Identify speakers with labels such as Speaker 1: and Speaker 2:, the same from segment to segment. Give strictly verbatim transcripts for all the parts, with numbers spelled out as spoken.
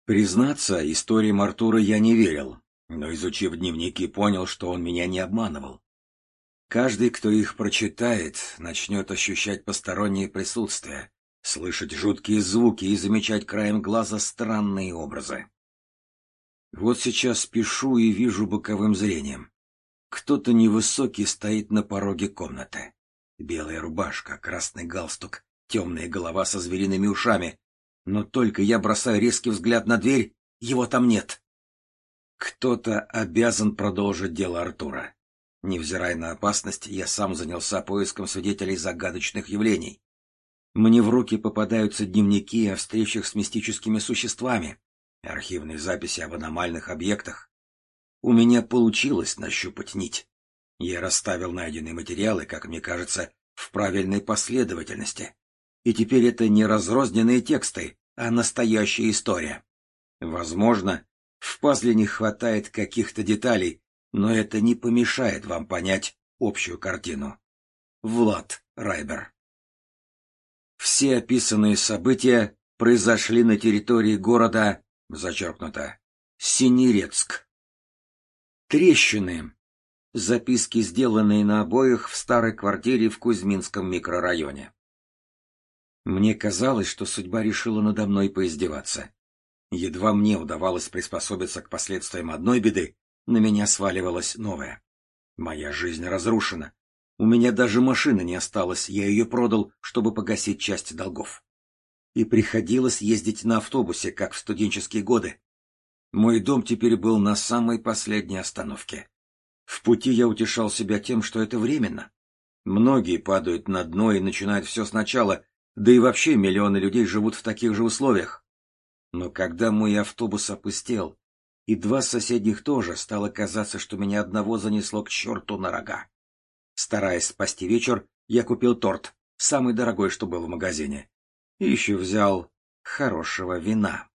Speaker 1: Признаться, историям Артура я не верил, но, изучив дневники, понял, что он меня не обманывал. Каждый, кто их прочитает, начнет ощущать постороннее присутствие, слышать жуткие звуки и замечать краем глаза странные образы. Вот сейчас пишу и вижу боковым зрением. Кто-то невысокий стоит на пороге комнаты. Белая рубашка, красный галстук, темная голова со звериными ушами. Но только я бросаю резкий взгляд на дверь, его там нет. Кто-то обязан продолжить дело Артура. Невзирая на опасность, я сам занялся поиском свидетелей загадочных явлений. Мне в руки попадаются дневники о встречах с мистическими существами, архивные записи об аномальных объектах. У меня получилось нащупать нить. Я расставил найденные материалы, как мне кажется, в правильной последовательности. И теперь это не разрозненные тексты, а настоящая история. Возможно, в пазле не хватает каких-то деталей, но это не помешает вам понять общую картину. Влад Райбер. Все описанные события произошли на территории города, зачеркнуто, Синерецк. Трещины. Записки, сделанные на обоях в старой квартире в Кузьминском микрорайоне. Мне казалось, что судьба решила надо мной поиздеваться. Едва мне удавалось приспособиться к последствиям одной беды, на меня сваливалась новая. Моя жизнь разрушена. У меня даже машины не осталось, я ее продал, чтобы погасить часть долгов. И приходилось ездить на автобусе, как в студенческие годы. Мой дом теперь был на самой последней остановке. В пути я утешал себя тем, что это временно. Многие падают на дно и начинают все сначала, да и вообще миллионы людей живут в таких же условиях. Но когда мой автобус опустел, и два соседних тоже, стало казаться, что меня одного занесло к черту на рога. Стараясь спасти вечер, я купил торт, самый дорогой, что был в магазине. И еще взял хорошего вина.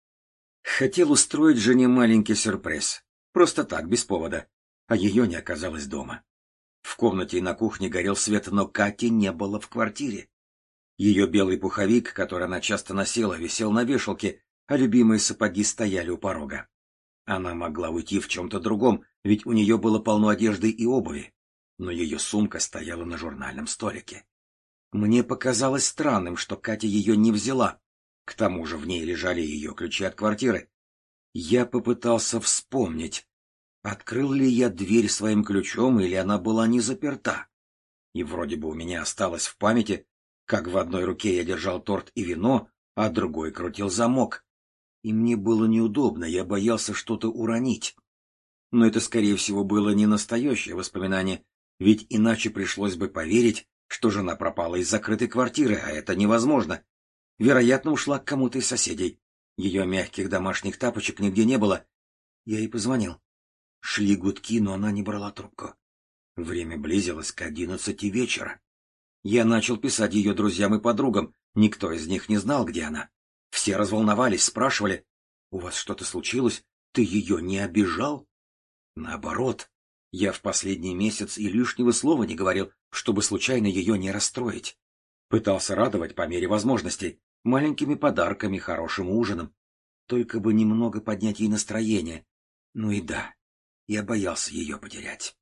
Speaker 1: Хотел устроить жене маленький сюрприз. Просто так, без повода. А ее не оказалось дома. В комнате и на кухне горел свет, но Кати не было в квартире. Ее белый пуховик, который она часто носила, висел на вешалке, а любимые сапоги стояли у порога. Она могла уйти в чем-то другом, ведь у нее было полно одежды и обуви. Но ее сумка стояла на журнальном столике. Мне показалось странным, что Катя ее не взяла. К тому же в ней лежали ее ключи от квартиры. Я попытался вспомнить, открыл ли я дверь своим ключом, или она была не заперта. И вроде бы у меня осталось в памяти, как в одной руке я держал торт и вино, а другой крутил замок. И мне было неудобно, я боялся что-то уронить. Но это, скорее всего, было не настоящее воспоминание, ведь иначе пришлось бы поверить, что жена пропала из закрытой квартиры, а это невозможно. Вероятно, ушла к кому-то из соседей. Ее мягких домашних тапочек нигде не было. Я ей позвонил. Шли гудки, но она не брала трубку. Время близилось к одиннадцати вечера. Я начал писать ее друзьям и подругам. Никто из них не знал, где она. Все разволновались, спрашивали: «У вас что-то случилось? Ты ее не обижал?» Наоборот, я в последний месяц и лишнего слова не говорил, чтобы случайно ее не расстроить. Пытался радовать по мере возможностей, маленькими подарками, хорошим ужином. Только бы немного поднять ей настроение. Ну и да, я боялся ее потерять.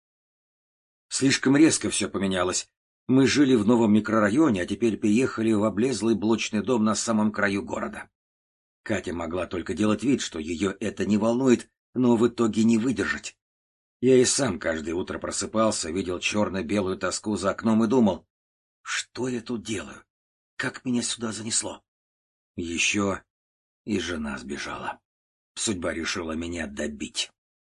Speaker 1: Слишком резко все поменялось. Мы жили в новом микрорайоне, а теперь переехали в облезлый блочный дом на самом краю города. Катя могла только делать вид, что ее это не волнует, но в итоге не выдержать. Я и сам каждое утро просыпался, видел черно-белую тоску за окном и думал: что я тут делаю? Как меня сюда занесло? Еще и жена сбежала. Судьба решила меня добить.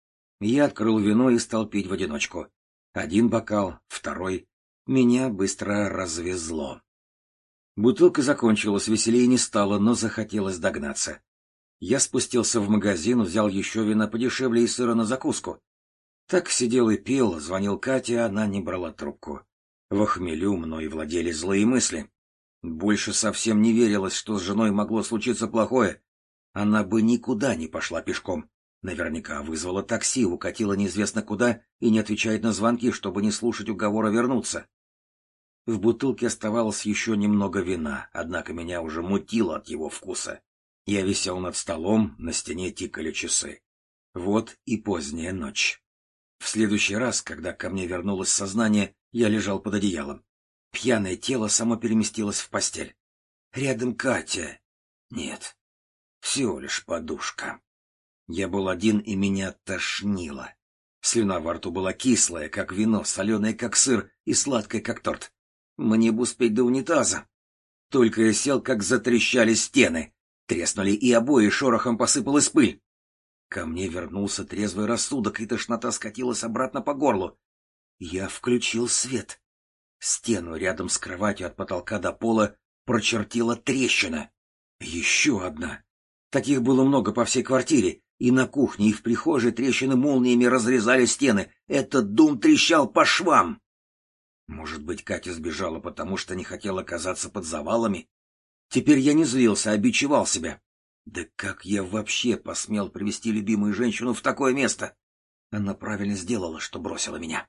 Speaker 1: Я открыл вино и стал пить в одиночку. Один бокал, второй. Меня быстро развезло. Бутылка закончилась, веселее не стало, но захотелось догнаться. Я спустился в магазин, взял еще вина подешевле и сыра на закуску. Так сидел и пил, звонил Кате, а она не брала трубку. В хмелю мной владели злые мысли. Больше совсем не верилось, что с женой могло случиться плохое. Она бы никуда не пошла пешком. Наверняка вызвала такси, укатила неизвестно куда и не отвечает на звонки, чтобы не слушать уговора вернуться. В бутылке оставалось еще немного вина, однако меня уже мутило от его вкуса. Я висел над столом, на стене тикали часы. Вот и поздняя ночь. В следующий раз, когда ко мне вернулось сознание, я лежал под одеялом. Пьяное тело само переместилось в постель. Рядом Катя. Нет, всего лишь подушка. Я был один, и меня тошнило. Слюна во рту была кислая, как вино, соленая, как сыр, и сладкая, как торт. Мне бы успеть до унитаза. Только я сел, как затрещали стены. Треснули и обои, шорохом посыпалась пыль. Ко мне вернулся трезвый рассудок, и тошнота скатилась обратно по горлу. Я включил свет. Стену рядом с кроватью от потолка до пола прочертила трещина. Еще одна. Таких было много по всей квартире. И на кухне, и в прихожей трещины молниями разрезали стены. Этот дом трещал по швам. Может быть, Катя сбежала, потому что не хотела оказаться под завалами? Теперь я не злился, а бичевал себя. Да как я вообще посмел привести любимую женщину в такое место? Она правильно сделала, что бросила меня.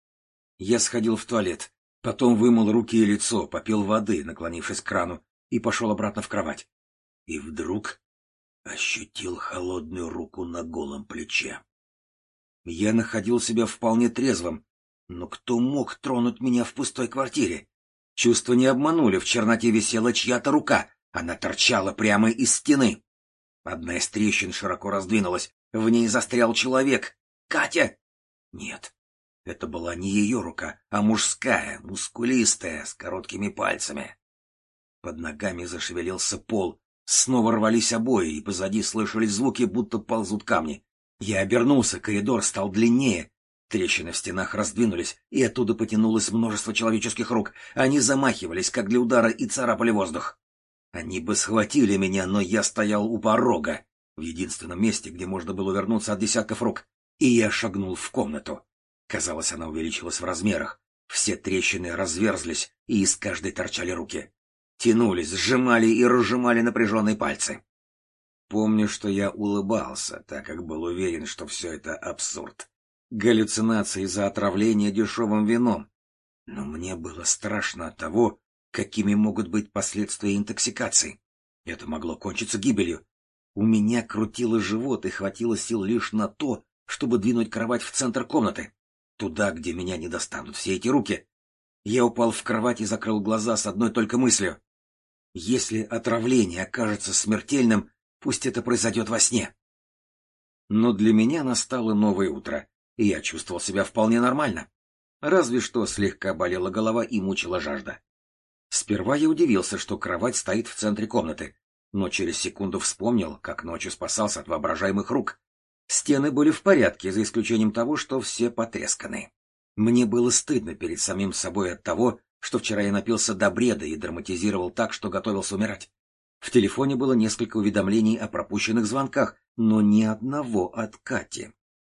Speaker 1: Я сходил в туалет, потом вымыл руки и лицо, попил воды, наклонившись к крану, и пошел обратно в кровать. И вдруг ощутил холодную руку на голом плече. Я находил себя вполне трезвым, но кто мог тронуть меня в пустой квартире? Чувства не обманули, в черноте висела чья-то рука, она торчала прямо из стены. Одна из трещин широко раздвинулась, в ней застрял человек. Катя? Нет, это была не ее рука, а мужская, мускулистая, с короткими пальцами. Под ногами зашевелился пол, снова рвались обои, и позади слышались звуки, будто ползут камни. Я обернулся, коридор стал длиннее. Трещины в стенах раздвинулись, и оттуда потянулось множество человеческих рук. Они замахивались, как для удара, и царапали воздух. Они бы схватили меня, но я стоял у порога, в единственном месте, где можно было увернуться от десятков рук, и я шагнул в комнату. Казалось, она увеличилась в размерах. Все трещины разверзлись, и из каждой торчали руки. Тянулись, сжимали и разжимали напряженные пальцы. Помню, что я улыбался, так как был уверен, что все это абсурд. Галлюцинации из-за отравления дешевым вином. Но мне было страшно от того, какими могут быть последствия интоксикации. Это могло кончиться гибелью. У меня крутило живот, и хватило сил лишь на то, чтобы двинуть кровать в центр комнаты, туда, где меня не достанут все эти руки. Я упал в кровать и закрыл глаза с одной только мыслью. Если отравление окажется смертельным, пусть это произойдет во сне. Но для меня настало новое утро, и я чувствовал себя вполне нормально. Разве что слегка болела голова и мучила жажда. Сперва я удивился, что кровать стоит в центре комнаты, но через секунду вспомнил, как ночью спасался от воображаемых рук. Стены были в порядке, за исключением того, что все потресканы. Мне было стыдно перед самим собой от того, что вчера я напился до бреда и драматизировал так, что готовился умирать. В телефоне было несколько уведомлений о пропущенных звонках, но ни одного от Кати.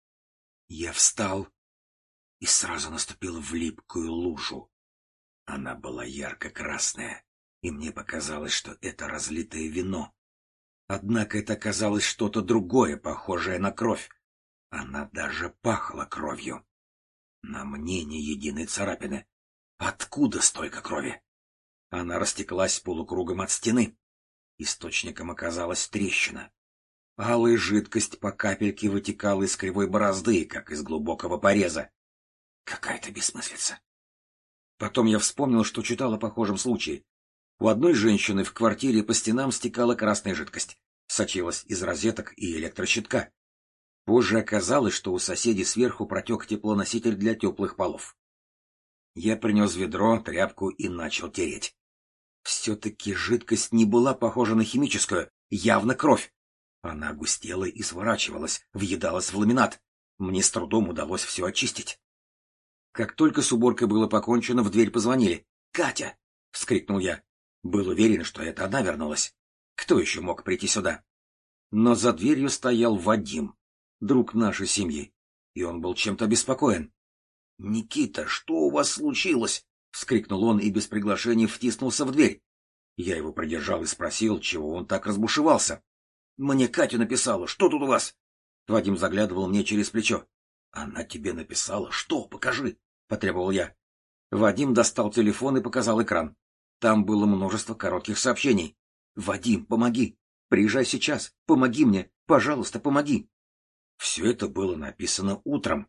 Speaker 1: Я встал и сразу наступил в липкую лужу. Она была ярко-красная, и мне показалось, что это разлитое вино. Однако это оказалось что-то другое, похожее на кровь. Она даже пахла кровью. На мне ни единой царапины. Откуда столько крови? Она растеклась полукругом от стены. Источником оказалась трещина. Алая жидкость по капельке вытекала из кривой борозды, как из глубокого пореза. Какая-то бессмыслица. Потом я вспомнил, что читал о похожем случае. У одной женщины в квартире по стенам стекала красная жидкость, сочилась из розеток и электрощитка. Позже оказалось, что у соседей сверху протек теплоноситель для теплых полов. Я принес ведро, тряпку и начал тереть. Все-таки жидкость не была похожа на химическую, явно кровь. Она густела и сворачивалась, въедалась в ламинат. Мне с трудом удалось все очистить. Как только с уборкой было покончено, в дверь позвонили. «Катя!» — вскрикнул я. Был уверен, что это она вернулась. Кто еще мог прийти сюда? Но за дверью стоял Вадим, друг нашей семьи, и он был чем-то обеспокоен. «Никита, что у вас случилось?» — вскрикнул он и без приглашения втиснулся в дверь. Я его придержал и спросил, чего он так разбушевался. «Мне Катя написала. Что тут у вас?» Вадим заглядывал мне через плечо. «Она тебе написала? Что? Покажи!» — потребовал я. Вадим достал телефон и показал экран. Там было множество коротких сообщений. «Вадим, помоги! Приезжай сейчас. Помоги мне. Пожалуйста, помоги. Все это было написано утром.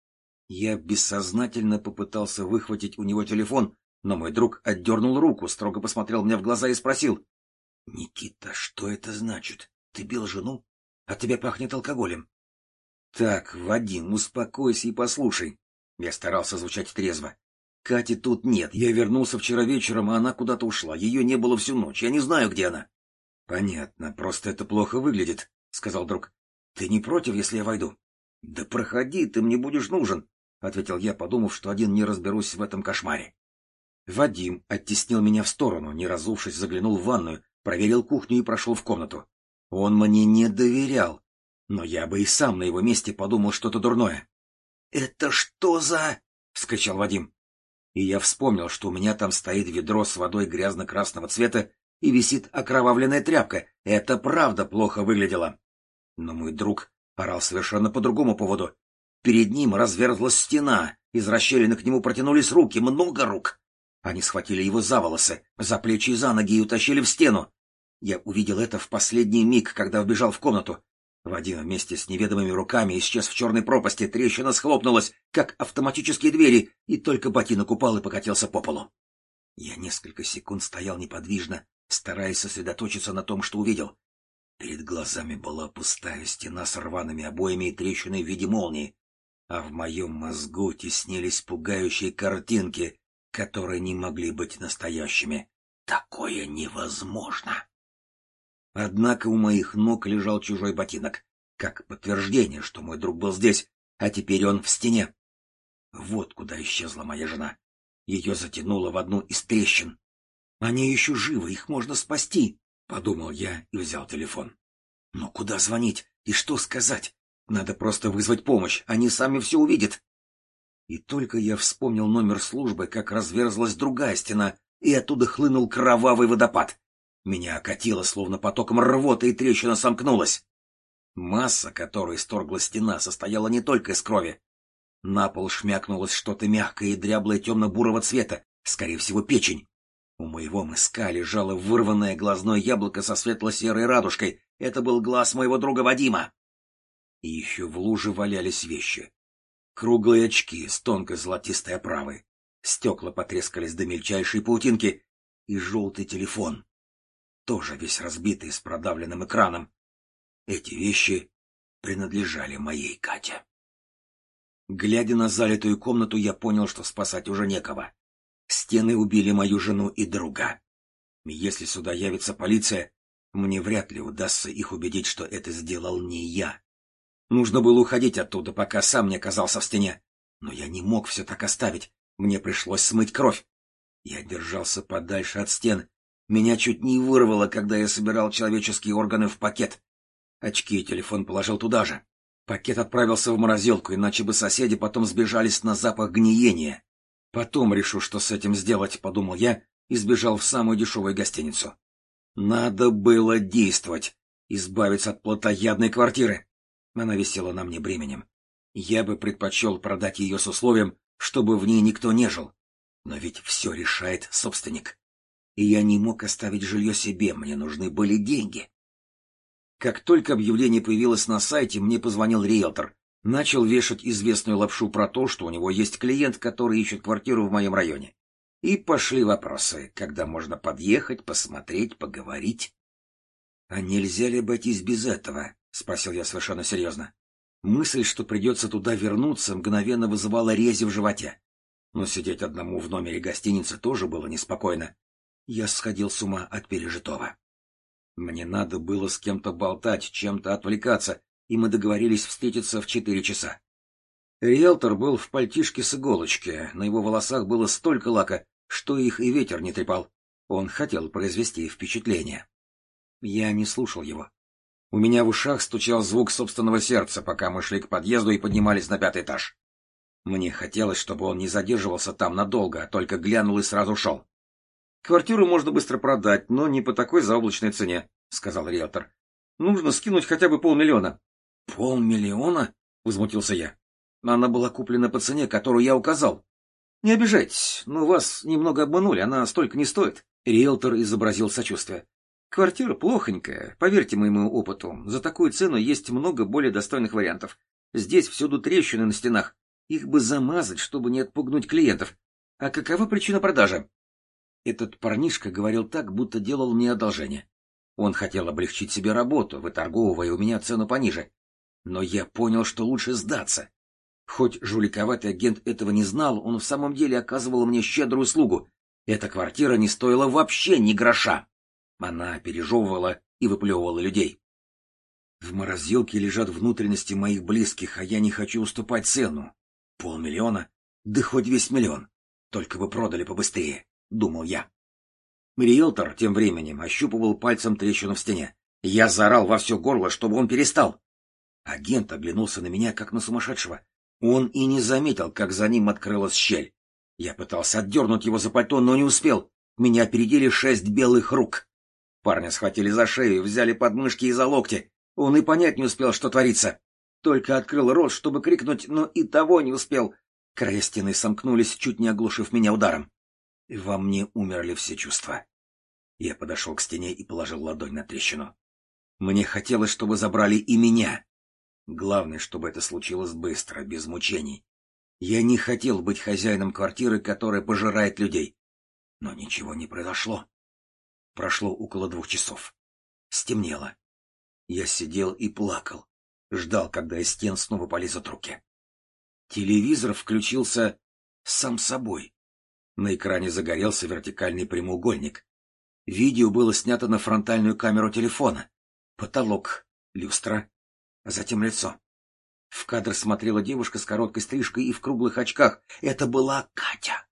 Speaker 1: Я бессознательно попытался выхватить у него телефон, но мой друг отдернул руку, строго посмотрел мне в глаза и спросил. — Никита, что это значит? Ты бил жену? От тебя пахнет алкоголем. — Так, Вадим, успокойся и послушай. Я старался звучать трезво. Кати тут нет. Я вернулся вчера вечером, а она куда-то ушла. Ее не было всю ночь. Я не знаю, где она. — Понятно, просто это плохо выглядит, — сказал друг. — Ты не против, если я войду? — Да проходи, ты мне будешь нужен, — ответил я, подумав, что один не разберусь в этом кошмаре. Вадим оттеснил меня в сторону, не разувшись, заглянул в ванную, проверил кухню и прошел в комнату. Он мне не доверял, но я бы и сам на его месте подумал что-то дурное. — Это что за... — вскричал Вадим. И я вспомнил, что у меня там стоит ведро с водой грязно-красного цвета и висит окровавленная тряпка. Это правда плохо выглядело. Но мой друг орал совершенно по другому поводу. Перед ним разверзлась стена, из расщелины к нему протянулись руки, много рук. Они схватили его за волосы, за плечи и за ноги и утащили в стену. Я увидел это в последний миг, когда вбежал в комнату. Вадим вместе с неведомыми руками исчез в черной пропасти, трещина схлопнулась, как автоматические двери, и только ботинок упал и покатился по полу. Я несколько секунд стоял неподвижно, стараясь сосредоточиться на том, что увидел. Перед глазами была пустая стена с рваными обоями и трещиной в виде молнии, а в моем мозгу теснились пугающие картинки, которые не могли быть настоящими. Такое невозможно! Однако у моих ног лежал чужой ботинок, как подтверждение, что мой друг был здесь, а теперь он в стене. Вот куда исчезла моя жена. Ее затянуло в одну из трещин. Они еще живы, их можно спасти, — подумал я и взял телефон. Но куда звонить и что сказать? Надо просто вызвать помощь, они сами все увидят. И только я вспомнил номер службы, как разверзлась другая стена, и оттуда хлынул кровавый водопад. Меня окатило, словно потоком рвоты, и трещина сомкнулась. Масса, которой исторгла стена, состояла не только из крови. На пол шмякнулось что-то мягкое и дряблое темно-бурого цвета, скорее всего, печень. У моего мыска лежало вырванное глазное яблоко со светло-серой радужкой. Это был глаз моего друга Вадима. И еще в луже валялись вещи. Круглые очки с тонкой золотистой оправой. Стекла потрескались до мельчайшей паутинки. И желтый телефон. Тоже весь разбитый, с продавленным экраном. Эти вещи принадлежали моей Кате. Глядя на залитую комнату, я понял, что спасать уже некого. Стены убили мою жену и друга. Если сюда явится полиция, мне вряд ли удастся их убедить, что это сделал не я. Нужно было уходить оттуда, пока сам не оказался в стене. Но я не мог все так оставить. Мне пришлось смыть кровь. Я держался подальше от стен. Меня чуть не вырвало, когда я собирал человеческие органы в пакет. Очки и телефон положил туда же. Пакет отправился в морозилку, иначе бы соседи потом сбежались на запах гниения. Потом решу, что с этим сделать, — подумал я, и сбежал в самую дешевую гостиницу. Надо было действовать, избавиться от плотоядной квартиры. Она висела на мне бременем. Я бы предпочел продать ее с условием, чтобы в ней никто не жил. Но ведь все решает собственник. И я не мог оставить жилье себе, мне нужны были деньги. Как только объявление появилось на сайте, мне позвонил риэлтор. Начал вешать известную лапшу про то, что у него есть клиент, который ищет квартиру в моем районе. И пошли вопросы, когда можно подъехать, посмотреть, поговорить. — А нельзя ли обойтись без этого? — спросил я совершенно серьезно. Мысль, что придется туда вернуться, мгновенно вызывала рези в животе. Но сидеть одному в номере гостиницы тоже было неспокойно. Я сходил с ума от пережитого. Мне надо было с кем-то болтать, чем-то отвлекаться, и мы договорились встретиться в четыре часа. Риэлтор был в пальтишке с иголочки, на его волосах было столько лака, что их и ветер не трепал. Он хотел произвести впечатление. Я не слушал его. У меня в ушах стучал звук собственного сердца, пока мы шли к подъезду и поднимались на пятый этаж. Мне хотелось, чтобы он не задерживался там надолго, а только глянул и сразу шел. — Квартиру можно быстро продать, но не по такой заоблачной цене, — сказал риэлтор. — Нужно скинуть хотя бы полмиллиона. — Полмиллиона? — возмутился я. Она была куплена по цене, которую я указал. — Не обижайтесь, но вас немного обманули, она столько не стоит. Риэлтор изобразил сочувствие. —
Speaker 2: Квартира плохонькая, поверьте моему опыту. За такую цену есть много более достойных вариантов. Здесь всюду трещины на стенах. Их бы замазать, чтобы не отпугнуть клиентов. А какова причина продажи? Этот парнишка говорил так, будто делал мне одолжение. Он хотел облегчить себе работу, выторговывая у меня цену пониже. Но я понял, что лучше сдаться. Хоть жуликоватый агент этого не знал, он в самом деле оказывал мне щедрую услугу. Эта квартира не стоила вообще ни гроша. Она пережевывала и выплевывала людей. В морозилке лежат внутренности моих близких, а я не хочу уступать цену. Полмиллиона? Да хоть весь миллион. Только бы продали побыстрее, — думал я. Риэлтор тем временем ощупывал пальцем трещину в стене. Я заорал во все горло, чтобы он перестал. Агент оглянулся на меня, как на сумасшедшего. Он и не заметил, как за ним открылась щель. Я пытался отдернуть его за пальто, но не успел. Меня опередили шесть белых рук. Парня схватили за шею, взяли под мышки и за локти. Он и понять не успел, что творится. Только открыл рот, чтобы крикнуть, но и того не успел. Края стены сомкнулись, чуть не оглушив меня ударом. И во мне умерли все чувства. Я подошел к стене и положил ладонь на трещину. Мне хотелось, чтобы забрали и меня. Главное, чтобы это случилось быстро, без мучений. Я не хотел быть хозяином квартиры, которая пожирает людей. Но ничего не произошло. Прошло около двух часов. Стемнело. Я сидел и плакал. Ждал, когда из стен снова полезут руки. Телевизор включился сам собой. На экране загорелся вертикальный прямоугольник. Видео было снято на фронтальную камеру телефона. Потолок, люстра, а затем лицо. В кадр смотрела девушка с короткой стрижкой и в круглых очках. Это была Катя.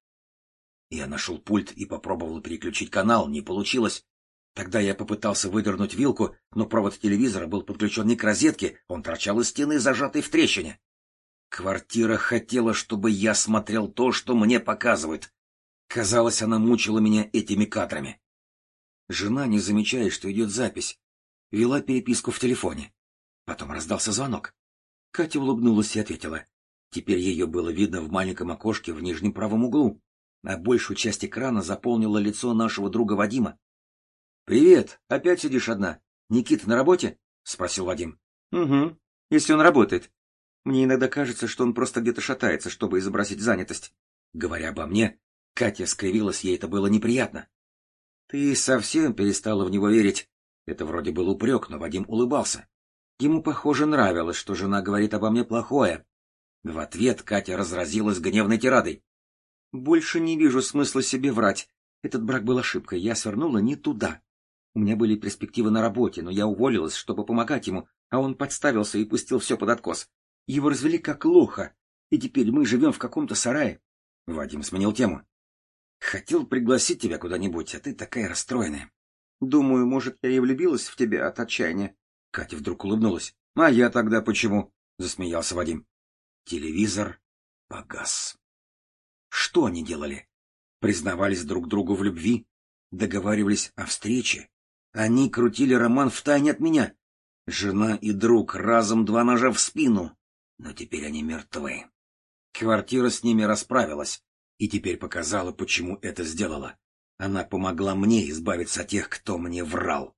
Speaker 2: Я нашел пульт и попробовал переключить канал. Не получилось. Тогда я попытался выдернуть вилку, но провод телевизора был подключен не к розетке, он торчал из стены, зажатой в трещине. Квартира хотела, чтобы я смотрел то, что мне показывают. Казалось, она мучила меня этими кадрами. Жена, не замечая, что идет запись, вела переписку в телефоне. Потом раздался звонок. Катя улыбнулась и ответила. Теперь ее было видно в маленьком окошке в нижнем правом углу, а большую часть экрана заполнило лицо нашего друга Вадима. — Привет, опять сидишь одна? Никита на работе? — спросил Вадим. — Угу, если он работает. Мне иногда кажется, что он просто где-то шатается, чтобы изобразить занятость. Говоря обо мне, Катя скривилась, ей это было неприятно. — Ты совсем перестала в него верить. Это вроде был упрек, но Вадим улыбался. Ему, похоже, нравилось, что жена говорит обо мне плохое. В ответ Катя разразилась гневной тирадой. — Больше не вижу смысла себе врать. Этот брак был ошибкой, я свернула не туда. У меня были перспективы на работе, но я уволилась, чтобы помогать ему, а он подставился и пустил все под откос. Его развели как лоха, и теперь мы живем в каком-то сарае. Вадим сменил тему. — Хотел пригласить тебя куда-нибудь, а ты такая расстроенная. — Думаю, может, я и влюбилась в тебя от отчаяния. Катя вдруг улыбнулась. — А я тогда почему? — засмеялся Вадим. Телевизор погас. Что они делали? Признавались друг другу в любви? Договаривались о встрече? Они крутили роман втайне от меня. Жена и друг разом два ножа в спину. Но теперь они мертвы. Квартира с ними расправилась и теперь показала, почему это сделала. Она помогла мне избавиться от тех, кто мне врал.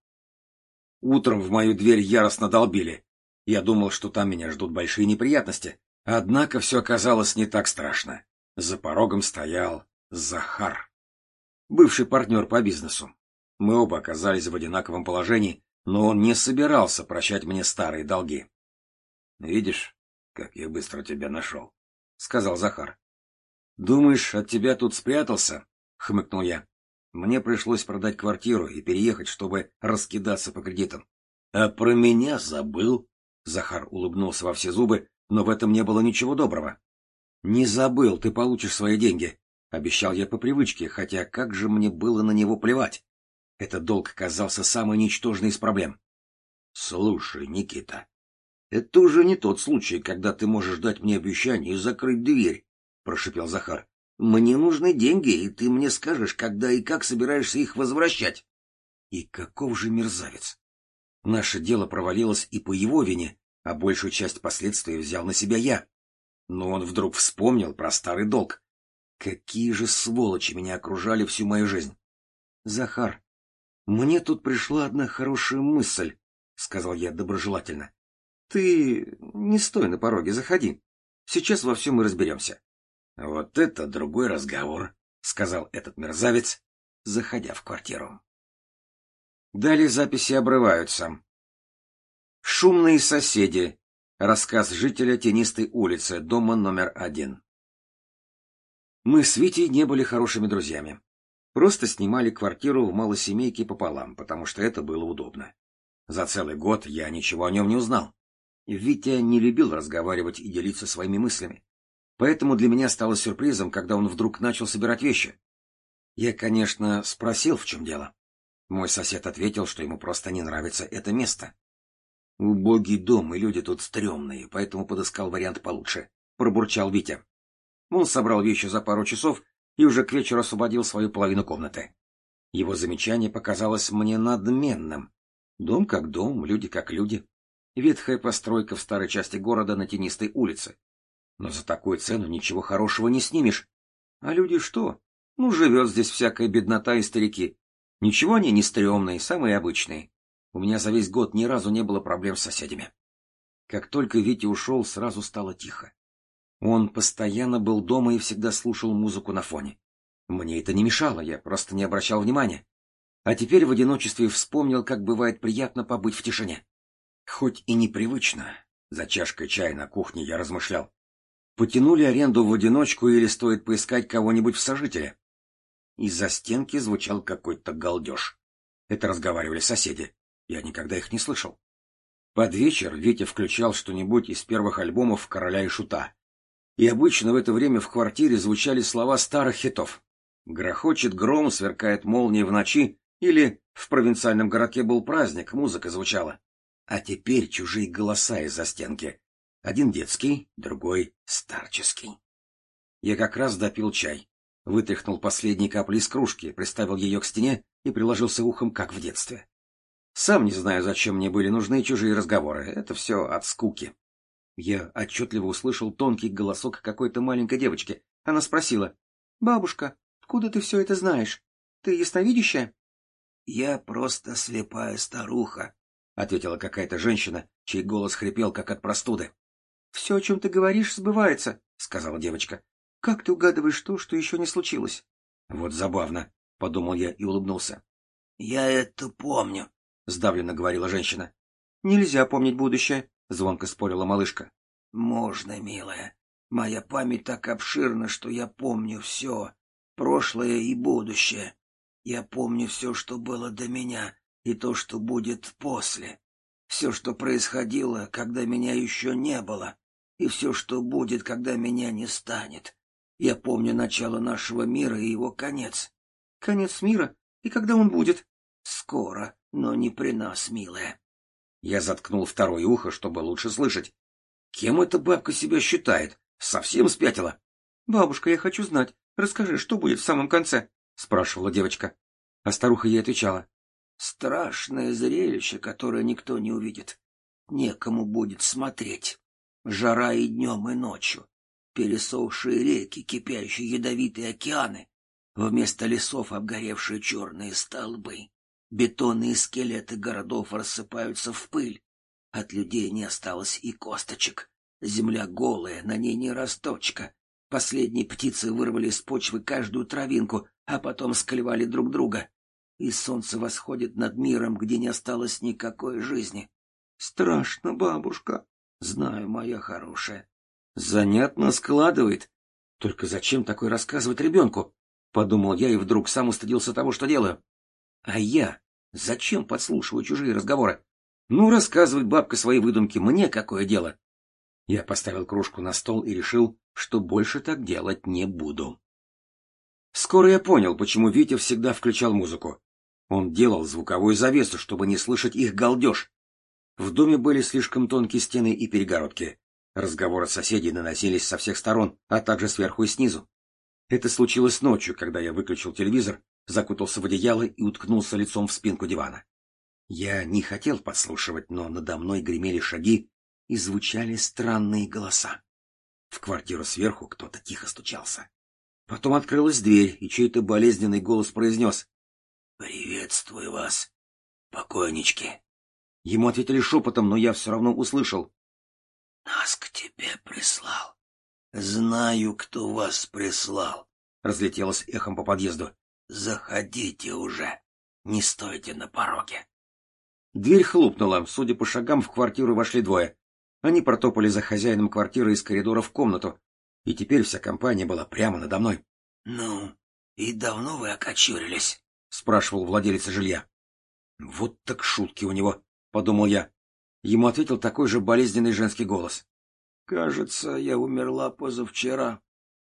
Speaker 2: Утром в мою дверь яростно долбили. Я думал, что там меня ждут большие неприятности. Однако все оказалось не так страшно. За порогом стоял Захар, бывший партнер по бизнесу. Мы оба оказались в одинаковом положении, но он не собирался прощать мне старые долги. — Видишь, как я быстро тебя нашел, — сказал Захар. — Думаешь, от тебя тут спрятался? — хмыкнул я. Мне пришлось продать квартиру и переехать, чтобы раскидаться по кредитам. — А про меня забыл? Захар улыбнулся во все зубы, но в этом не было ничего доброго. — Не забыл, ты получишь свои деньги, — обещал я по привычке, хотя как же мне было на него плевать. Этот долг казался самой ничтожной из проблем. — Слушай, Никита, это уже не тот случай, когда ты можешь дать мне обещание и закрыть дверь, — прошипел Захар. — Мне нужны деньги, и ты мне скажешь, когда и как собираешься их возвращать. И каков же мерзавец! Наше дело провалилось и по его вине, а большую часть последствий взял на себя я. Но он вдруг вспомнил про старый долг. Какие же сволочи меня окружали всю мою жизнь! — Захар, «Мне тут пришла одна хорошая мысль», — сказал я доброжелательно. «Ты не стой на пороге, заходи. Сейчас во всем и разберемся».
Speaker 1: «Вот это другой разговор», — сказал этот мерзавец, заходя в квартиру. Далее записи обрываются. Шумные соседи. Рассказ жителя Тенистой улицы, дома номер один. Мы с Витей не были хорошими друзьями. Просто снимали квартиру в малосемейке пополам, потому что это было удобно. За целый год я ничего о нем не узнал. Витя не любил разговаривать и делиться своими мыслями. Поэтому для меня стало сюрпризом, когда он вдруг начал собирать вещи. Я, конечно, спросил, в чем дело. Мой сосед ответил, что ему просто не нравится это место. «Убогий дом, и люди тут стрёмные, поэтому подыскал вариант получше», — пробурчал Витя. Он собрал вещи за пару часов и уже к вечеру освободил свою половину комнаты. Его замечание показалось мне надменным. Дом как дом, люди как люди. Ветхая постройка в старой части города на Тенистой улице. Но за такую цену ничего хорошего не снимешь. А люди что? Ну, живет здесь всякая беднота и старики. Ничего они не стрёмные, самые обычные. У меня за весь год ни разу не было проблем с соседями. Как только Витя ушел, сразу стало тихо. Он постоянно был дома и всегда слушал музыку на фоне. Мне это не мешало, я просто не обращал внимания. А теперь в одиночестве вспомнил, как бывает приятно побыть в тишине. Хоть и непривычно. За чашкой чая на кухне я размышлял. Потянули аренду в одиночку или стоит поискать кого-нибудь в сожителе? Из-за стенки звучал какой-то галдеж. Это разговаривали соседи. Я никогда их не слышал. Под вечер Витя включал что-нибудь из первых альбомов «Короля и Шута». И обычно в это время в квартире звучали слова старых хитов. «Грохочет гром, сверкает молния в ночи» или «В провинциальном городке был праздник», музыка звучала. А теперь чужие голоса из-за стенки. Один детский, другой старческий. Я как раз допил чай. Вытряхнул последние капли из кружки, приставил ее к стене и приложился ухом, как в детстве. Сам не знаю, зачем мне были нужны чужие разговоры. Это все от скуки. Я отчетливо услышал тонкий голосок какой-то маленькой девочки. Она спросила: «Бабушка, откуда ты все это знаешь? Ты ясновидящая?» «Я просто слепая старуха», — ответила какая-то женщина, чей голос хрипел, как от простуды. «Все, о чем ты говоришь, сбывается», — сказала девочка. «Как ты угадываешь то, что еще не случилось?» «Вот забавно», — подумал я и улыбнулся. «Я это помню», — сдавленно говорила женщина. «Нельзя помнить будущее», — звонко спорила малышка. «Можно, милая. Моя память так обширна, что я помню все, прошлое и будущее. Я помню все, что было до меня, и то, что будет после. Все, что происходило, когда меня еще не было, и все, что будет, когда меня не станет. Я помню начало нашего мира и его конец». «Конец мира? И когда он будет?» «Скоро, но не при нас, милая». Я заткнул второе ухо, чтобы лучше слышать. Кем эта бабка себя считает? Совсем спятила? «Бабушка, я хочу знать. Расскажи, что будет в самом конце?» — спрашивала девочка. А старуха ей отвечала: «Страшное зрелище, которое никто не увидит. Некому будет смотреть. Жара и днем, и ночью. Пересохшие реки, кипящие ядовитые океаны. Вместо лесов обгоревшие черные столбы. Бетонные скелеты городов рассыпаются в пыль. От людей не осталось и косточек. Земля голая, на ней не росточка. Последние птицы вырвали из почвы каждую травинку, а потом склевали друг друга. И солнце восходит над миром, где не осталось никакой жизни. Страшно, бабушка. Знаю, моя хорошая. Занятно складывает. Только зачем такое рассказывать ребенку? Подумал я и вдруг сам устыдился того, что делаю. А я зачем подслушиваю чужие разговоры? Ну, рассказывает бабка свои выдумки, мне какое дело? Я поставил кружку на стол и решил, что больше так делать не буду. Скоро я понял, почему Витя всегда включал музыку. Он делал звуковую завесу, чтобы не слышать их галдеж. В доме были слишком тонкие стены и перегородки. Разговоры соседей наносились со всех сторон, а также сверху и снизу. Это случилось ночью, когда я выключил телевизор, закутался в одеяло и уткнулся лицом в спинку дивана. Я не хотел подслушивать, но надо мной гремели шаги и звучали странные голоса. В квартиру сверху кто-то тихо стучался. Потом открылась дверь, и чей-то болезненный голос произнес: «Приветствую вас, покойнички».
Speaker 2: Ему ответили шепотом, но я все равно услышал.
Speaker 1: «Нас к тебе прислал. Знаю, кто вас прислал», — разлетелось эхом по подъезду. «Заходите уже, не стойте на пороге».
Speaker 2: Дверь хлопнула, судя по шагам, в квартиру вошли двое. Они протопали за хозяином квартиры из коридора в комнату, и теперь вся компания была прямо надо мной.
Speaker 1: «Ну, и давно вы окочурились?»
Speaker 2: — спрашивал владелец жилья. «Вот так шутки у него», — подумал я. Ему ответил такой же болезненный женский голос.
Speaker 1: «Кажется, я умерла позавчера».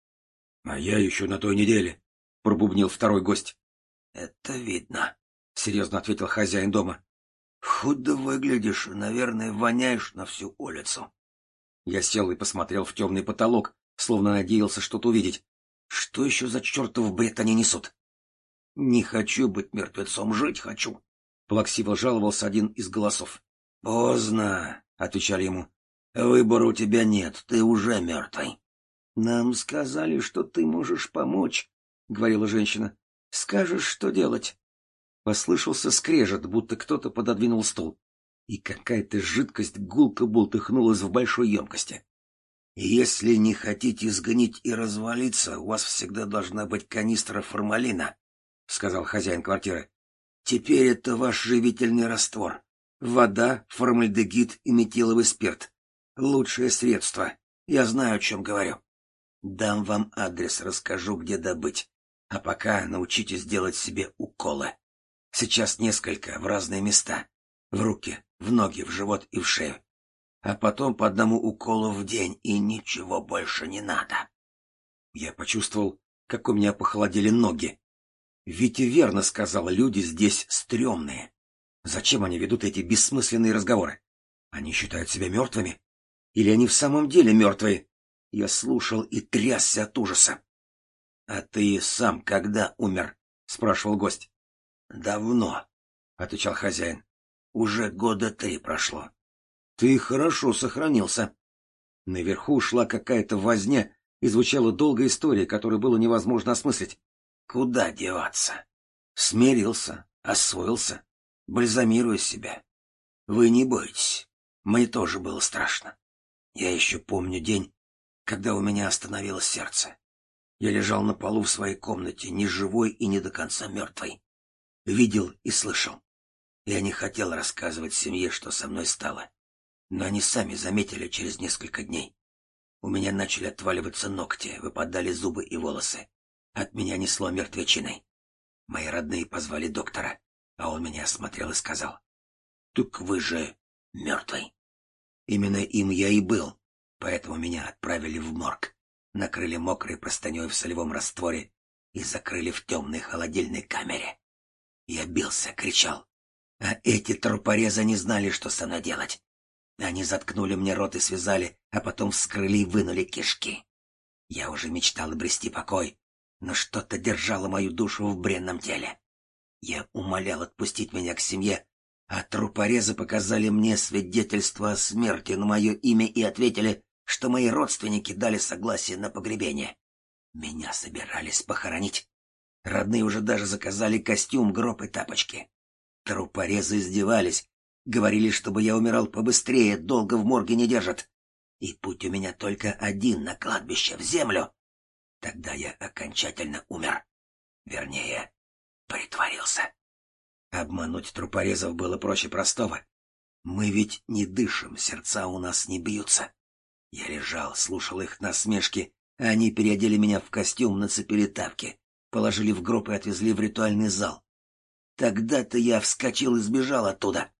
Speaker 2: «А я еще на той неделе», — пробубнил второй гость.
Speaker 1: «Это видно», —
Speaker 2: серьезно ответил хозяин дома.
Speaker 1: «Худо выглядишь, наверное, воняешь на всю улицу».
Speaker 2: Я сел и посмотрел в темный потолок, словно надеялся что-то увидеть. Что еще за чертов бред они несут?
Speaker 1: «Не хочу быть мертвецом, жить хочу»,
Speaker 2: — плаксиво жаловался один из голосов.
Speaker 1: «Поздно», — отвечали ему. «Выбора у тебя нет, ты уже мертвый».
Speaker 2: «Нам сказали, что ты можешь помочь», — говорила женщина. «Скажешь, что делать?» Послышался скрежет, будто кто-то пододвинул стул, и какая-то жидкость гулко бултыхнулась в большой емкости.
Speaker 1: «Если не хотите сгнить и развалиться, у вас всегда должна быть канистра формалина», — сказал хозяин квартиры. «Теперь это ваш живительный раствор. Вода, формальдегид и метиловый спирт. Лучшее средство. Я знаю, о чем говорю. Дам вам адрес, расскажу, где добыть. А пока научитесь делать себе уколы. Сейчас несколько, в разные места. В руки, в ноги, в живот и в шею. А потом по одному уколу в день, и ничего больше не надо».
Speaker 2: Я почувствовал, как у меня похолодели ноги. Витя верно сказал, люди здесь стрёмные. Зачем они ведут эти бессмысленные разговоры? Они считают себя мертвыми? Или они в самом деле мертвые? Я слушал и трясся от ужаса.
Speaker 1: — А ты сам когда умер? — спрашивал гость. — Давно, — отвечал хозяин. — Уже года три прошло. — Ты хорошо сохранился.
Speaker 2: Наверху шла какая-то возня, и звучала долгая история, которую было невозможно осмыслить.
Speaker 1: — Куда деваться? Смирился, освоился, бальзамирую себя. Вы не бойтесь, мне тоже было страшно. Я еще помню день, когда у меня остановилось сердце. Я лежал на полу в своей комнате, не живой и не до конца мертвый. Видел и слышал. Я не хотел рассказывать семье, что со мной стало. Но они сами заметили через несколько дней. У меня начали отваливаться ногти, выпадали зубы и волосы. От меня несло мертвечиной. Мои родные позвали доктора, а он меня осмотрел и сказал: «Так вы же мертвый». Именно им я и был, поэтому меня отправили в морг, накрыли мокрой простыней в солевом растворе и закрыли в темной холодильной камере. Я бился, кричал, а эти трупорезы не знали, что со мной делать. Они заткнули мне рот и связали, а потом вскрыли и вынули кишки. Я уже мечтал обрести покой, но что-то держало мою душу в бренном теле. Я умолял отпустить меня к семье, а трупорезы показали мне свидетельство о смерти на мое имя и ответили, что мои родственники дали согласие на погребение. Меня собирались похоронить. Родные уже даже заказали костюм, гроб и тапочки. Трупорезы издевались, говорили, чтобы я умирал побыстрее, долго в морге не держат. И путь у меня только один — на кладбище, в землю. Тогда я окончательно умер. Вернее, притворился. Обмануть трупорезов было проще простого. Мы ведь не дышим, сердца у нас не бьются. Я лежал, слушал их насмешки, а они переодели меня в костюм, нацепили тапки, положили в гроб и отвезли в ритуальный зал. Тогда-то я вскочил и сбежал оттуда.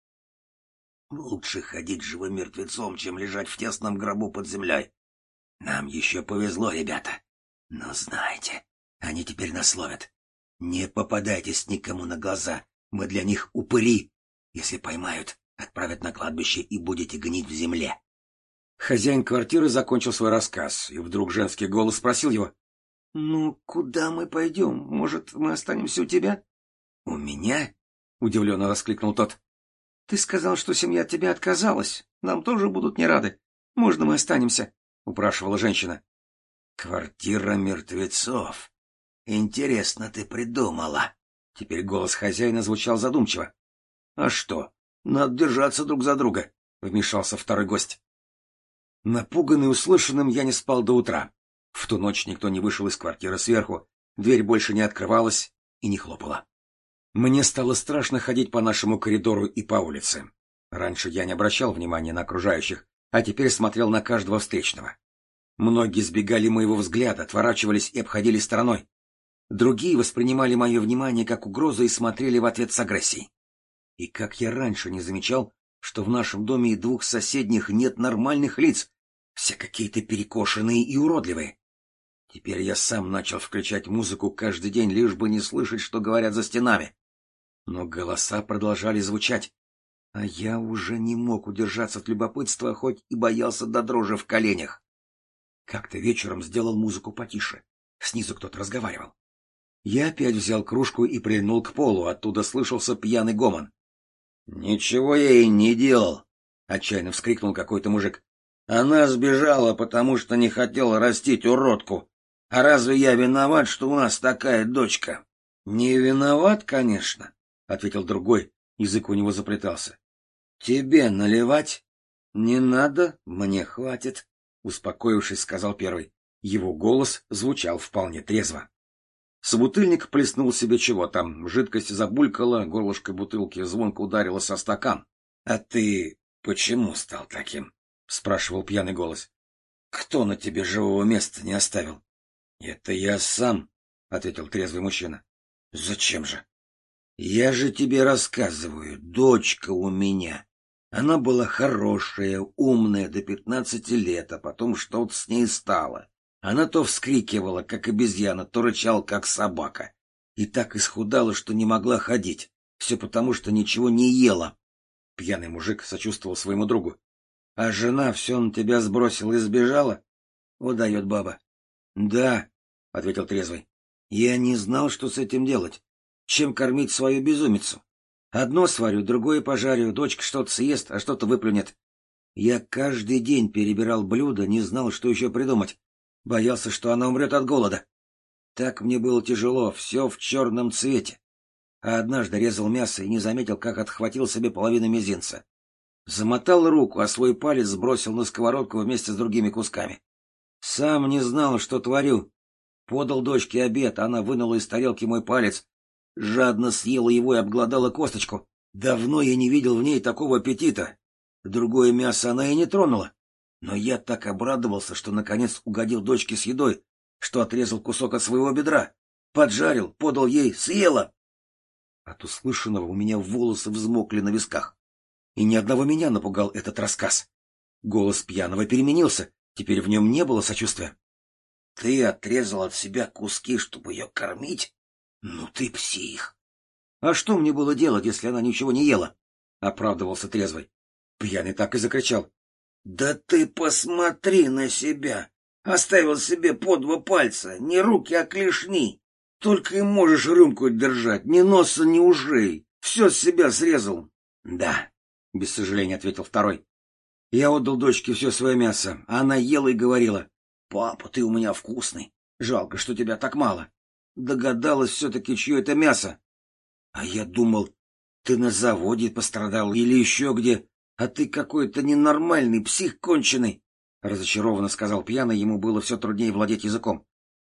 Speaker 1: Лучше ходить живым мертвецом, чем лежать в тесном гробу под землей. Нам еще повезло, ребята. Но знаете, они теперь нас ловят. Не попадайтесь никому на глаза. Мы для них упыри. Если поймают, отправят на кладбище и будете гнить в земле.
Speaker 2: Хозяин квартиры закончил свой рассказ, и вдруг женский голос спросил его: — Ну, куда мы пойдем? Может, мы останемся у тебя?
Speaker 1: — У меня?
Speaker 2: — удивленно воскликнул тот. — Ты сказал, что семья от тебя отказалась. Нам тоже будут не рады. Можно мы останемся? — упрашивала женщина.
Speaker 1: — Квартира мертвецов. Интересно ты придумала,
Speaker 2: Теперь голос хозяина звучал задумчиво. — А что? Надо держаться друг за друга, — вмешался второй гость. Напуганный услышанным, я не спал до утра. В ту ночь никто не вышел из квартиры сверху, дверь больше не открывалась и не хлопала. Мне стало страшно ходить по нашему коридору и по улице. Раньше я не обращал внимания на окружающих, а теперь смотрел на каждого встречного. Многие избегали моего взгляда, отворачивались и обходили стороной. Другие воспринимали мое внимание как угрозу и смотрели в ответ с агрессией. И как я раньше не замечал, что в нашем доме и двух соседних нет нормальных лиц, все какие-то перекошенные и уродливые. Теперь я сам начал включать музыку каждый день, лишь бы не слышать, что говорят за стенами. Но голоса продолжали звучать, а я уже не мог удержаться от любопытства, хоть и боялся до дрожи в коленях. Как-то вечером сделал музыку потише. Снизу кто-то разговаривал. Я опять взял кружку и прильнул к полу, оттуда слышался пьяный гомон. — Ничего я и не делал, — отчаянно вскрикнул какой-то мужик. — Она сбежала, потому что не хотела растить уродку. А разве я виноват, что у нас такая дочка? — Не виноват, конечно, — ответил другой, язык у него заплетался. — Тебе наливать? — Не надо, мне хватит, — успокоившись, сказал первый. Его голос звучал вполне трезво. Собутыльник плеснул себе чего там, жидкость забулькала, горлышко бутылки звонко ударилось о стакан. — А ты почему стал таким? — спрашивал пьяный голос. — Кто на тебе живого места не оставил? — Это я сам, — ответил трезвый мужчина. — Зачем же? — Я же тебе рассказываю, дочка у меня. Она была хорошая, умная до пятнадцати лет, а потом что-то с ней стало. Она то вскрикивала, как обезьяна, то рычала, как собака. И так исхудала, что не могла ходить. Все потому, что ничего не ела. Пьяный мужик сочувствовал своему другу. — А жена все на тебя сбросила и сбежала? — Удает баба. — Да, — ответил трезвый. — Я не знал, что с этим делать. Чем кормить свою безумицу? Одно сварю, другое пожарю, дочка что-то съест, а что-то выплюнет. Я каждый день перебирал блюда, не знал, что еще придумать. Боялся, что она умрет от голода. Так мне было тяжело, все в черном цвете. А однажды резал мясо и не заметил, как отхватил себе половину мизинца. Замотал руку, а свой палец сбросил на сковородку вместе с другими кусками. Сам не знал, что творю. Подал дочке обед, она вынула из тарелки мой палец, жадно съела его и обглодала косточку. Давно я не видел в ней такого аппетита. Другое мясо она и не тронула. Но я так обрадовался, что наконец угодил дочке с едой, что отрезал кусок от своего бедра, поджарил, подал ей, съела. От услышанного у меня волосы взмокли на висках. И ни одного меня напугал этот рассказ. Голос пьяного переменился, теперь в нем не было сочувствия. — Ты отрезал от себя куски, чтобы ее кормить? Ну ты псих! — А что мне было делать, если она ничего не ела? — оправдывался трезвый. Пьяный так и закричал. — Да ты посмотри на себя! Оставил себе по два пальца, не руки, а клешни. Только и можешь рюмку держать, ни носа, ни ушей. Все с себя срезал. — Да, — без сожаления ответил второй. Я отдал дочке все свое мясо, а она ела и говорила. — Папа, ты у меня вкусный. Жалко, что тебя так мало. Догадалась все-таки, чье это мясо. А я думал, ты на заводе пострадал или еще где, а ты какой-то ненормальный, псих конченый, — разочарованно сказал пьяный, ему было все труднее владеть языком.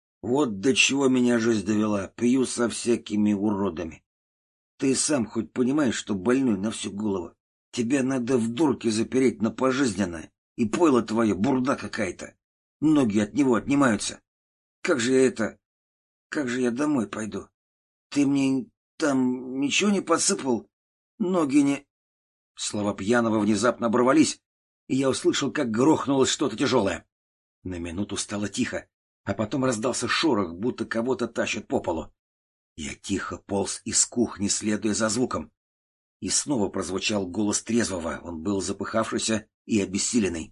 Speaker 2: Вот до чего меня жизнь довела, пью со всякими уродами. Ты сам хоть понимаешь, что больной на всю голову? Тебя надо в дурке запереть на пожизненное, и пойло твое бурда какая-то. Ноги от него отнимаются. Как же я это... Как же я домой пойду? Ты мне там ничего не подсыпал? Ноги не... Слова пьяного внезапно оборвались, и я услышал, как грохнулось что-то тяжелое. На минуту стало тихо, а потом раздался шорох, будто кого-то тащат по полу. Я тихо полз из кухни, следуя за звуком. И снова прозвучал голос трезвого, он был запыхавшийся и обессиленный.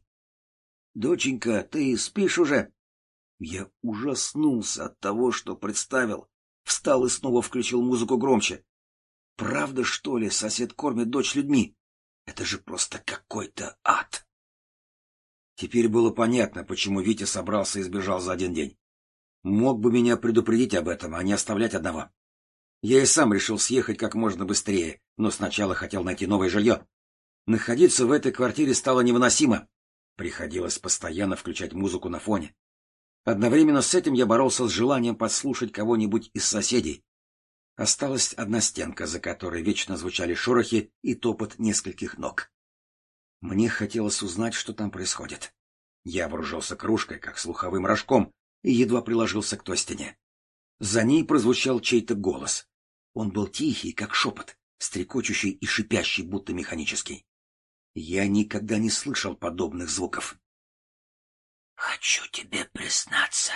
Speaker 2: — Доченька, ты спишь уже? Я ужаснулся от того, что представил. Встал и снова включил музыку громче. Правда, что ли, сосед кормит дочь людьми? Это же просто какой-то ад. Теперь было понятно, почему Витя собрался и сбежал за один день. Мог бы меня предупредить об этом, а не оставлять одного. Я и сам решил съехать как можно быстрее, но сначала хотел найти новое жилье. Находиться в этой квартире стало невыносимо. Приходилось постоянно включать музыку на фоне. Одновременно с этим я боролся с желанием подслушать кого-нибудь из соседей. Осталась одна стенка, за которой вечно звучали шорохи и топот нескольких ног. Мне хотелось узнать, что там происходит. Я вооружился кружкой, как слуховым рожком, и едва приложился к той стене. За ней прозвучал чей-то голос. Он был тихий, как шепот, стрекочущий и шипящий, будто механический. Я никогда не слышал подобных звуков.
Speaker 3: «Хочу тебе признаться,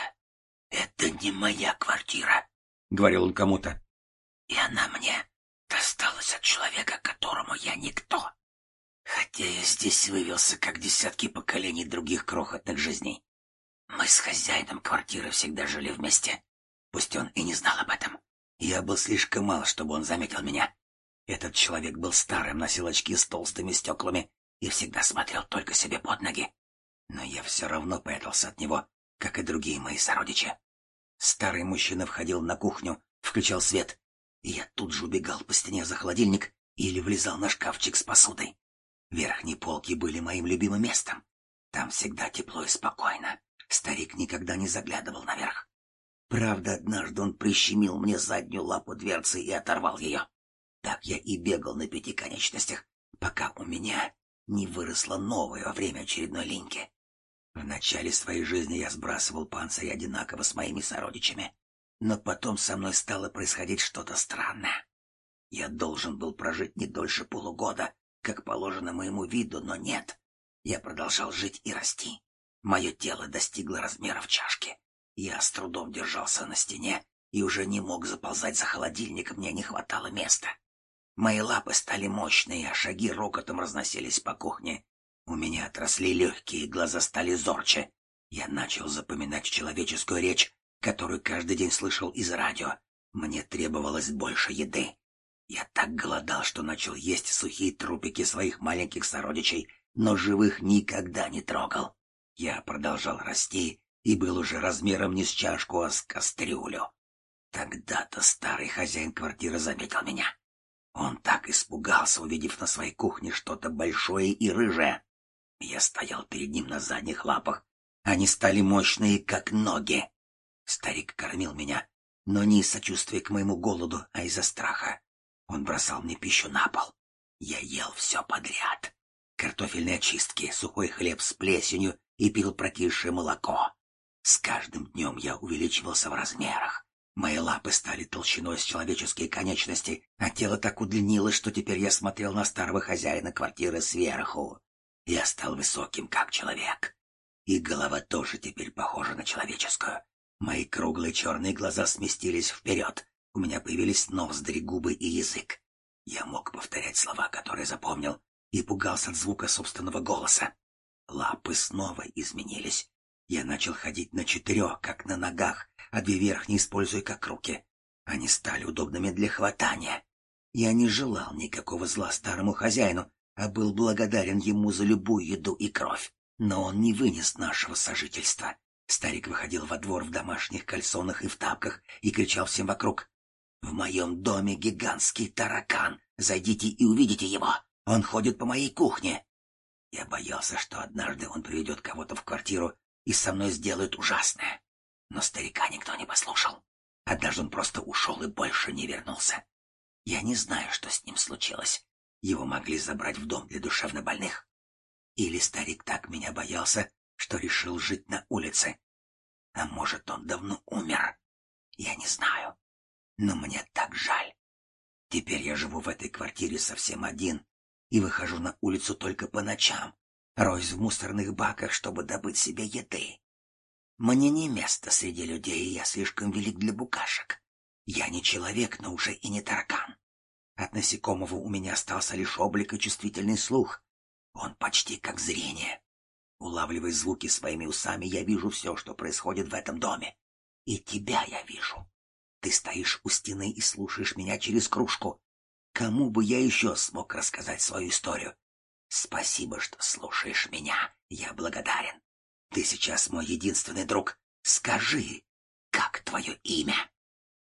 Speaker 3: это не моя квартира»,
Speaker 2: — говорил он кому-то.
Speaker 3: «И она мне досталась от человека, которому я никто. Хотя я здесь вывелся, как десятки поколений других крохотных жизней. Мы с хозяином квартиры всегда жили вместе. Пусть он и не знал об этом. Я был слишком мал, чтобы он заметил меня. Этот человек был старым, носил очки с толстыми стеклами и всегда смотрел только себе под ноги. Но я все равно прятался от него, как и другие мои сородичи. Старый мужчина входил на кухню, включал свет, и я тут же убегал по стене за холодильник или влезал на шкафчик с посудой. Верхние полки были моим любимым местом. Там всегда тепло и спокойно. Старик никогда не заглядывал наверх. Правда, однажды он прищемил мне заднюю лапу дверцы и оторвал ее. Так я и бегал на пяти конечностях, пока у меня не выросло новое во время очередной линьки. В начале своей жизни я сбрасывал панцирь одинаково с моими сородичами, но потом со мной стало происходить что-то странное. Я должен был прожить не дольше полугода, как положено моему виду, но нет. Я продолжал жить и расти. Мое тело достигло размеров чашки. Я с трудом держался на стене и уже не мог заползать за холодильник, мне не хватало места. Мои лапы стали мощные, а шаги рокотом разносились по кухне. У меня отросли легкие, глаза стали зорче. Я начал запоминать человеческую речь, которую каждый день слышал из радио. Мне требовалось больше еды. Я так голодал, что начал есть сухие трупики своих маленьких сородичей, но живых никогда не трогал. Я продолжал расти и был уже размером не с чашку, а с кастрюлю. Тогда-то старый хозяин квартиры заметил меня. Он так испугался, увидев на своей кухне что-то большое и рыжее. Я стоял перед ним на задних лапах. Они стали мощные, как ноги. Старик кормил меня, но не из сочувствия к моему голоду, а из-за страха. Он бросал мне пищу на пол. Я ел все подряд. Картофельные очистки, сухой хлеб с плесенью и пил прокисшее молоко. С каждым днем я увеличивался в размерах. Мои лапы стали толщиной с человеческие конечности, а тело так удлинилось, что теперь я смотрел на старого хозяина квартиры сверху. Я стал высоким, как человек. И голова тоже теперь похожа на человеческую. Мои круглые черные глаза сместились вперед. У меня появились ноздри, губы и язык. Я мог повторять слова, которые запомнил, и пугался от звука собственного голоса. Лапы снова изменились. Я начал ходить на четырех, как на ногах, а две верхние используя как руки. Они стали удобными для хватания. Я не желал никакого зла старому хозяину, а был благодарен ему за любую еду и кровь. Но он не вынес нашего сожительства. Старик выходил во двор в домашних кальсонах и в тапках и кричал всем вокруг: «В моем доме гигантский таракан! Зайдите и увидите его! Он ходит по моей кухне!» Я боялся, что однажды он приведет кого-то в квартиру и со мной сделают ужасное. Но старика никто не послушал. Однажды он просто ушел и больше не вернулся. Я не знаю, что с ним случилось. Его могли забрать в дом для душевнобольных. Или старик так меня боялся, что решил жить на улице. А может, он давно умер. Я не знаю. Но мне так жаль. Теперь я живу в этой квартире совсем один и выхожу на улицу только по ночам, роюсь в мусорных баках, чтобы добыть себе еды. Мне не место среди людей, и я слишком велик для букашек. Я не человек, но уже и не таракан. От насекомого у меня остался лишь облик и чувствительный слух. Он почти как зрение. Улавливая звуки своими усами, я вижу все, что происходит в этом доме. И тебя я вижу. Ты стоишь у стены и слушаешь меня через кружку. Кому бы я еще смог рассказать свою историю? Спасибо, что слушаешь меня. Я благодарен. Ты сейчас мой единственный друг. Скажи, как твое имя?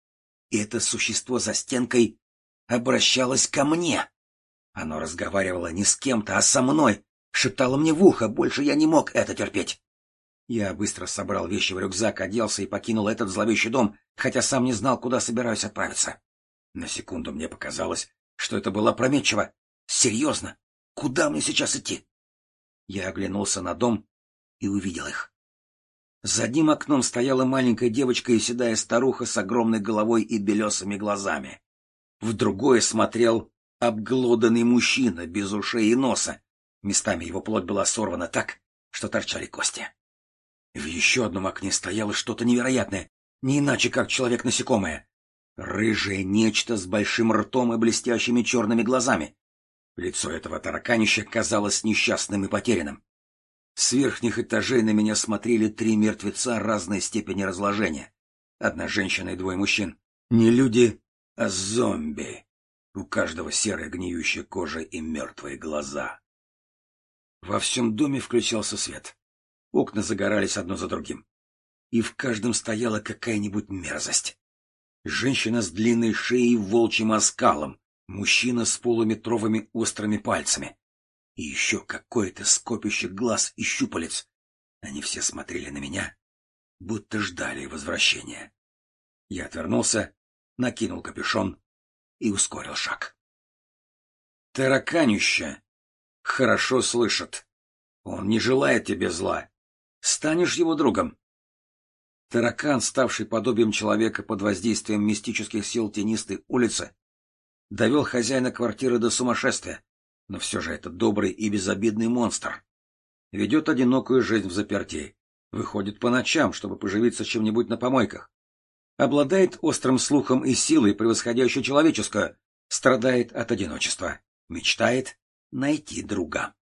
Speaker 1: И это существо за стенкой обращалось ко мне. Оно разговаривало не с кем-то, а со мной, шептало мне в ухо, больше я не мог это терпеть. Я быстро собрал вещи в рюкзак, оделся и покинул этот зловещий дом, хотя сам не знал, куда собираюсь отправиться. На секунду мне показалось, что это было опрометчиво. Серьезно? Куда мне сейчас идти? Я оглянулся на дом и увидел их. За одним окном стояла маленькая девочка и седая старуха с огромной головой и белесыми глазами. В другое смотрел обглоданный мужчина без ушей и носа. Местами его плоть была сорвана так, что торчали кости. В еще одном окне стояло что-то невероятное, не иначе как человек-насекомое. Рыжее нечто с большим ртом и блестящими черными глазами. Лицо этого тараканища казалось несчастным и потерянным. С верхних этажей на меня смотрели три мертвеца разной степени разложения. Одна женщина и двое мужчин. Не люди, а зомби. У каждого серая гниющая кожа и мертвые глаза. Во всем доме включался свет. Окна загорались одно за другим. И в каждом стояла какая-нибудь мерзость. Женщина с длинной шеей и волчьим оскалом. Мужчина с полуметровыми острыми пальцами. И еще какое-то скопище глаз и щупалец. Они все смотрели на меня, будто ждали возвращения. Я отвернулся, накинул капюшон и ускорил шаг. Тараканище хорошо слышит. Он не желает тебе зла. Станешь его другом. Таракан, ставший подобием человека под воздействием мистических сил тенистой улицы, довел хозяина квартиры до сумасшествия, но все же это добрый и безобидный монстр. Ведет одинокую жизнь в заперти, выходит по ночам, чтобы поживиться чем-нибудь на помойках. Обладает острым слухом и силой, превосходящей человеческую, страдает от одиночества, мечтает найти друга.